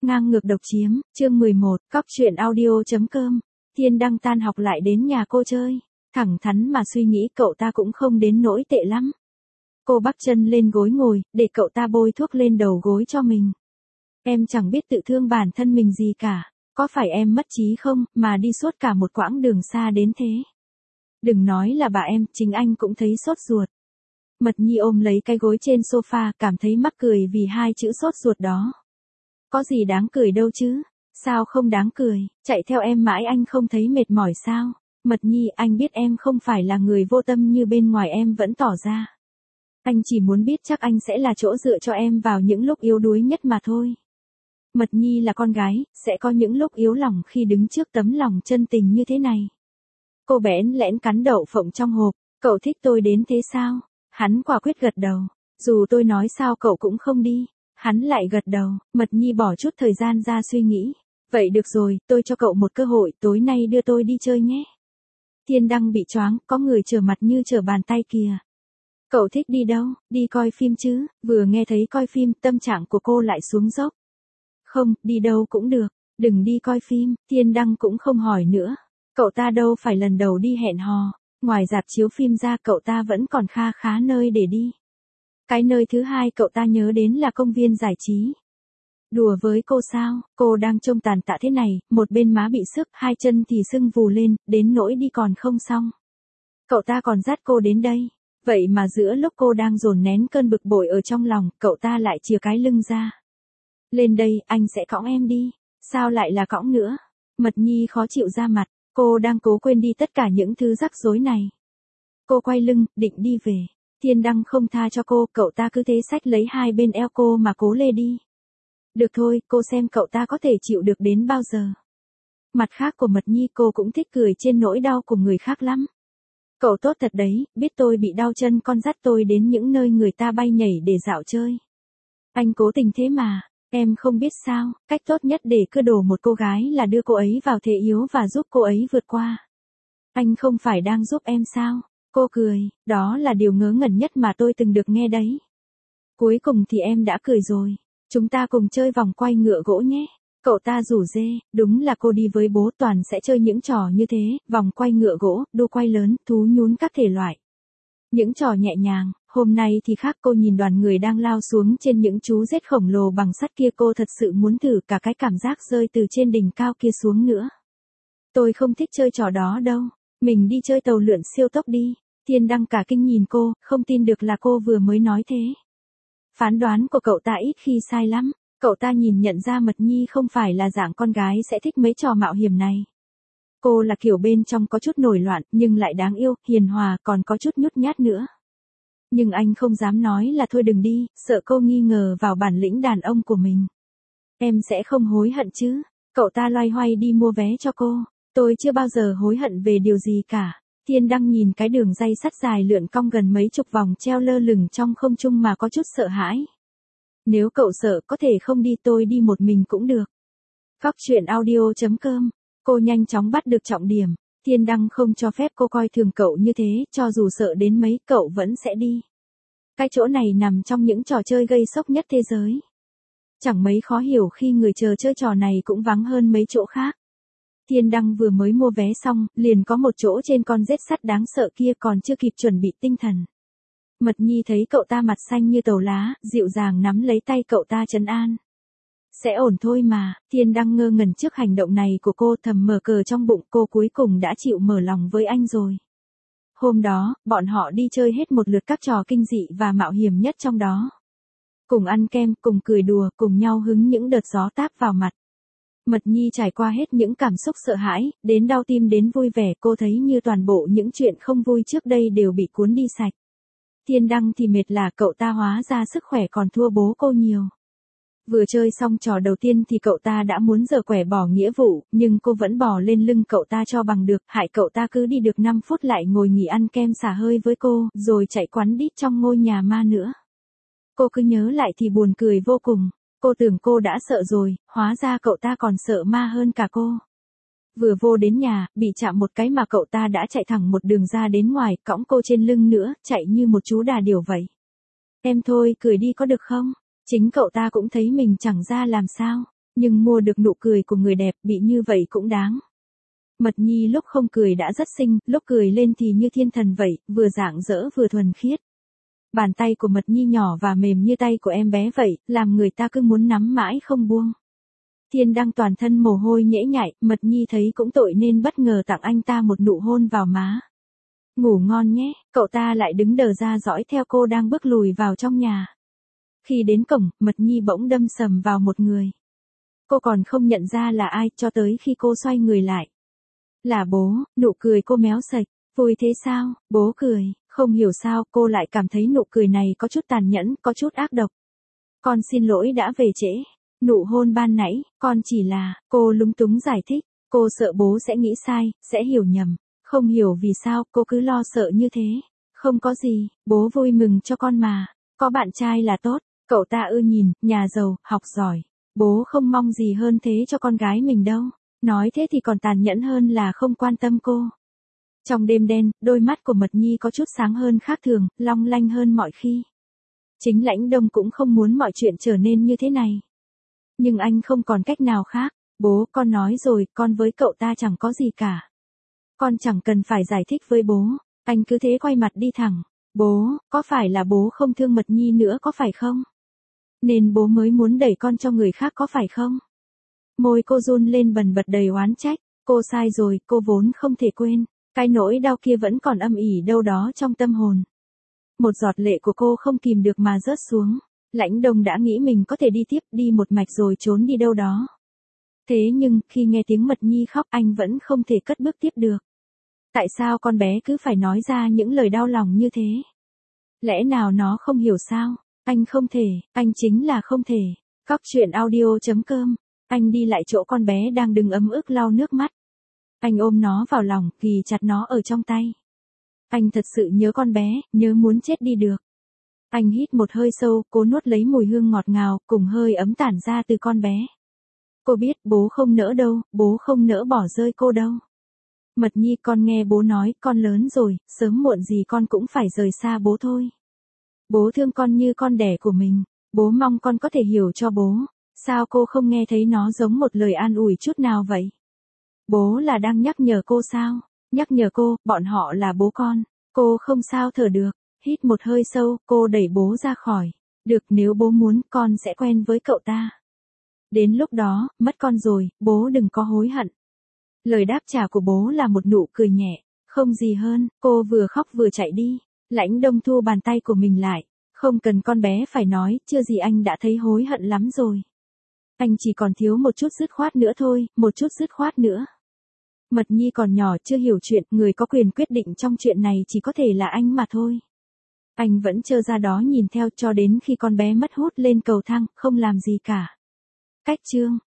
Ngang ngược độc chiếm, chương 11, cóc truyện audio.com. Thiên Đăng tan học lại đến nhà cô chơi. Thẳng thắn mà suy nghĩ cậu ta cũng không đến nỗi tệ lắm. Cô bắc chân lên gối ngồi, để cậu ta bôi thuốc lên đầu gối cho mình. Em chẳng biết tự thương bản thân mình gì cả. Có phải em mất trí không, mà đi suốt cả một quãng đường xa đến thế? Đừng nói là bà em, chính anh cũng thấy sốt ruột. Mật Nhi ôm lấy cái gối trên sofa, cảm thấy mắc cười vì hai chữ sốt ruột đó. Có gì đáng cười đâu chứ? Sao không đáng cười, chạy theo em mãi anh không thấy mệt mỏi sao? Mật Nhi, anh biết em không phải là người vô tâm như bên ngoài em vẫn tỏ ra. Anh chỉ muốn biết chắc anh sẽ là chỗ dựa cho em vào những lúc yếu đuối nhất mà thôi. Mật Nhi là con gái, sẽ có những lúc yếu lòng khi đứng trước tấm lòng chân tình như thế này. Cô bẽn lẽn cắn đậu phộng trong hộp, cậu thích tôi đến thế sao? Hắn quả quyết gật đầu, dù tôi nói sao cậu cũng không đi. Hắn lại gật đầu, Mật Nhi bỏ chút thời gian ra suy nghĩ. Vậy được rồi, tôi cho cậu một cơ hội, tối nay đưa tôi đi chơi nhé. Thiên Đăng bị choáng, có người trở mặt như trở bàn tay kìa. Cậu thích đi đâu, đi coi phim chứ? Vừa nghe thấy coi phim, tâm trạng của cô lại xuống dốc. Không, đi đâu cũng được, đừng đi coi phim. Thiên Đăng cũng không hỏi nữa. Cậu ta đâu phải lần đầu đi hẹn hò, ngoài rạp chiếu phim ra cậu ta vẫn còn kha khá nơi để đi. Cái nơi thứ hai cậu ta nhớ đến là công viên giải trí. Đùa với cô sao, cô đang trông tàn tạ thế này, một bên má bị sức, hai chân thì sưng vù lên, đến nỗi đi còn không xong. Cậu ta còn dắt cô đến đây, vậy mà giữa lúc cô đang dồn nén cơn bực bội ở trong lòng, cậu ta lại chìa cái lưng ra. Lên đây, anh sẽ cõng em đi. Sao lại là cõng nữa? Mật Nhi khó chịu ra mặt, cô đang cố quên đi tất cả những thứ rắc rối này. Cô quay lưng, định đi về. Thiên Đăng không tha cho cô, cậu ta cứ thế xách lấy hai bên eo cô mà cố lê đi. Được thôi, cô xem cậu ta có thể chịu được đến bao giờ. Mặt khác của Mật Nhi cô cũng thích cười trên nỗi đau của người khác lắm. Cậu tốt thật đấy, biết tôi bị đau chân con dắt tôi đến những nơi người ta bay nhảy để dạo chơi. Anh cố tình thế mà, em không biết sao, cách tốt nhất để cưa đổ một cô gái là đưa cô ấy vào thế yếu và giúp cô ấy vượt qua. Anh không phải đang giúp em sao? Cô cười, đó là điều ngớ ngẩn nhất mà tôi từng được nghe đấy. Cuối cùng thì em đã cười rồi. Chúng ta cùng chơi vòng quay ngựa gỗ nhé. Cậu ta rủ rê, đúng là cô đi với bố toàn sẽ chơi những trò như thế, vòng quay ngựa gỗ, đua quay lớn, thú nhún các thể loại. Những trò nhẹ nhàng, hôm nay thì khác cô nhìn đoàn người đang lao xuống trên những chú rết khổng lồ bằng sắt kia cô thật sự muốn thử cả cái cảm giác rơi từ trên đỉnh cao kia xuống nữa. Tôi không thích chơi trò đó đâu, mình đi chơi tàu lượn siêu tốc đi. Thiên Đăng cả kinh nhìn cô, không tin được là cô vừa mới nói thế. Phán đoán của cậu ta ít khi sai lắm, cậu ta nhìn nhận ra Mật Nhi không phải là dạng con gái sẽ thích mấy trò mạo hiểm này. Cô là kiểu bên trong có chút nổi loạn, nhưng lại đáng yêu, hiền hòa, còn có chút nhút nhát nữa. Nhưng anh không dám nói là thôi đừng đi, sợ cô nghi ngờ vào bản lĩnh đàn ông của mình. Em sẽ không hối hận chứ? Cậu ta loay hoay đi mua vé cho cô. Tôi chưa bao giờ hối hận về điều gì cả. Thiên Đăng nhìn cái đường dây sắt dài lượn cong gần mấy chục vòng treo lơ lửng trong không trung mà có chút sợ hãi. Nếu cậu sợ có thể không đi tôi đi một mình cũng được. Cóc truyện audio.com. Cô nhanh chóng bắt được trọng điểm. Thiên Đăng không cho phép cô coi thường cậu như thế, cho dù sợ đến mấy cậu vẫn sẽ đi. Cái chỗ này nằm trong những trò chơi gây sốc nhất thế giới. Chẳng mấy khó hiểu khi người chờ chơi trò này cũng vắng hơn mấy chỗ khác. Thiên Đăng vừa mới mua vé xong, liền có một chỗ trên con rết sắt đáng sợ kia còn chưa kịp chuẩn bị tinh thần. Mật Nhi thấy cậu ta mặt xanh như tàu lá, dịu dàng nắm lấy tay cậu ta trấn an. Sẽ ổn thôi mà. Thiên Đăng ngơ ngẩn trước hành động này của cô, thầm mở cờ trong bụng, cô cuối cùng đã chịu mở lòng với anh rồi. Hôm đó, bọn họ đi chơi hết một lượt các trò kinh dị và mạo hiểm nhất trong đó. Cùng ăn kem, cùng cười đùa, cùng nhau hứng những đợt gió táp vào mặt. Mật Nhi trải qua hết những cảm xúc sợ hãi, đến đau tim đến vui vẻ, cô thấy như toàn bộ những chuyện không vui trước đây đều bị cuốn đi sạch. Thiên Đăng thì mệt là cậu ta hóa ra sức khỏe còn thua bố cô nhiều. Vừa chơi xong trò đầu tiên thì cậu ta đã muốn giở quẻ bỏ nghĩa vụ, nhưng cô vẫn bò lên lưng cậu ta cho bằng được, hại cậu ta cứ đi được 5 phút lại ngồi nghỉ ăn kem xả hơi với cô, rồi chạy quắn đít trong ngôi nhà ma nữa. Cô cứ nhớ lại thì buồn cười vô cùng. Cô tưởng cô đã sợ rồi, hóa ra cậu ta còn sợ ma hơn cả cô. Vừa vô đến nhà, bị chạm một cái mà cậu ta đã chạy thẳng một đường ra đến ngoài, cõng cô trên lưng nữa, chạy như một chú đà điểu vậy. Em thôi, cười đi có được không? Chính cậu ta cũng thấy mình chẳng ra làm sao. Nhưng mua được nụ cười của người đẹp bị như vậy cũng đáng. Mật Nhi lúc không cười đã rất xinh, lúc cười lên thì như thiên thần vậy, vừa rạng rỡ vừa thuần khiết. Bàn tay của Mật Nhi nhỏ và mềm như tay của em bé vậy, làm người ta cứ muốn nắm mãi không buông. Thiên Đăng toàn thân mồ hôi nhễ nhại, Mật Nhi thấy cũng tội nên bất ngờ tặng anh ta một nụ hôn vào má. Ngủ ngon nhé, cậu ta lại đứng đờ ra dõi theo cô đang bước lùi vào trong nhà. Khi đến cổng, Mật Nhi bỗng đâm sầm vào một người. Cô còn không nhận ra là ai cho tới khi cô xoay người lại. Là bố, nụ cười cô méo sạch. Vui thế sao, bố cười, không hiểu sao cô lại cảm thấy nụ cười này có chút tàn nhẫn, có chút ác độc. Con xin lỗi đã về trễ. Nụ hôn ban nãy, con chỉ là, cô lúng túng giải thích. Cô sợ bố sẽ nghĩ sai, sẽ hiểu nhầm. Không hiểu vì sao cô cứ lo sợ như thế. Không có gì, bố vui mừng cho con mà. Có bạn trai là tốt, cậu ta nhìn, nhà giàu, học giỏi. Bố không mong gì hơn thế cho con gái mình đâu. Nói thế thì còn tàn nhẫn hơn là không quan tâm cô. Trong đêm đen, đôi mắt của Mật Nhi có chút sáng hơn khác thường, long lanh hơn mọi khi. Chính Lãnh Đông cũng không muốn mọi chuyện trở nên như thế này. Nhưng anh không còn cách nào khác. Bố, con nói rồi, con với cậu ta chẳng có gì cả. Con chẳng cần phải giải thích với bố. Anh cứ thế quay mặt đi thẳng. Bố, có phải là bố không thương Mật Nhi nữa có phải không? Nên bố mới muốn đẩy con cho người khác có phải không? Môi cô run lên bần bật đầy oán trách. Cô sai rồi, cô vốn không thể quên. Cái nỗi đau kia vẫn còn âm ỉ đâu đó trong tâm hồn. Một giọt lệ của cô không kìm được mà rớt xuống. Lãnh Đông đã nghĩ mình có thể đi tiếp, đi một mạch rồi trốn đi đâu đó. Thế nhưng, khi nghe tiếng Mật Nhi khóc anh vẫn không thể cất bước tiếp được. Tại sao con bé cứ phải nói ra những lời đau lòng như thế? Lẽ nào nó không hiểu sao? Anh không thể, anh chính là không thể. Cóc truyện audio.com. Anh đi lại chỗ con bé đang đứng ấm ức lau nước mắt. Anh ôm nó vào lòng, ghì chặt nó ở trong tay. Anh thật sự nhớ con bé, nhớ muốn chết đi được. Anh hít một hơi sâu, cố nuốt lấy mùi hương ngọt ngào, cùng hơi ấm tản ra từ con bé. Cô biết bố không nỡ đâu, bố không nỡ bỏ rơi cô đâu. Mật Nhi, con nghe bố nói, con lớn rồi, sớm muộn gì con cũng phải rời xa bố thôi. Bố thương con như con đẻ của mình, bố mong con có thể hiểu cho bố. Sao cô không nghe thấy nó giống một lời an ủi chút nào vậy? Bố là đang nhắc nhở cô sao? Nhắc nhở cô, bọn họ là bố con. Cô không sao thở được. Hít một hơi sâu, cô đẩy bố ra khỏi. Được, nếu bố muốn, con sẽ quen với cậu ta. Đến lúc đó, mất con rồi, bố đừng có hối hận. Lời đáp trả của bố là một nụ cười nhẹ. Không gì hơn, cô vừa khóc vừa chạy đi. Lãnh Đông thu bàn tay của mình lại. Không cần con bé phải nói, chưa gì anh đã thấy hối hận lắm rồi. Anh chỉ còn thiếu một chút dứt khoát nữa thôi, một chút dứt khoát nữa. Mật Nhi còn nhỏ chưa hiểu chuyện, người có quyền quyết định trong chuyện này chỉ có thể là anh mà thôi. Anh vẫn trơ ra đó nhìn theo cho đến khi con bé mất hút lên cầu thang, không làm gì cả. Cách chương